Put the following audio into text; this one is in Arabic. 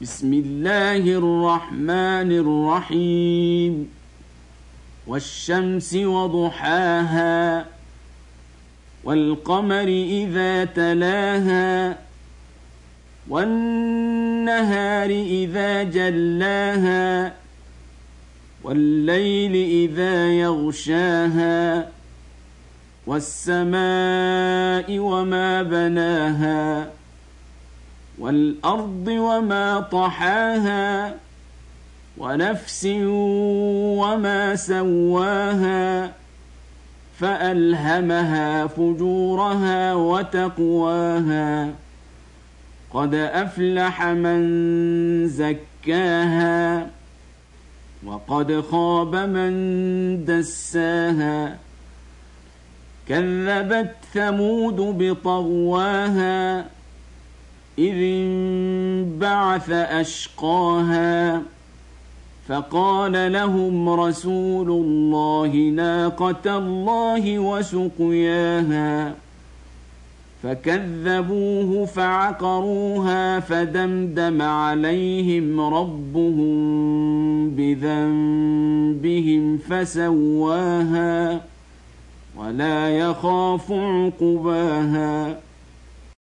بسم الله الرحمن الرحيم والشمس وضحاها والقمر إذا تلاها والنهار إذا جلاها والليل إذا يغشاها والسماء وما بناها والأرض وما طحاها ونفس وما سواها فألهمها فجورها وتقواها قد أفلح من زكاها وقد خاب من دساها كذبت ثمود بطغواها إذ انبعث أشقاها فقال لهم رسول الله ناقة الله وسقياها فكذبوه فعقروها فدمدم عليهم ربهم بذنبهم فسواها ولا يخاف عقباها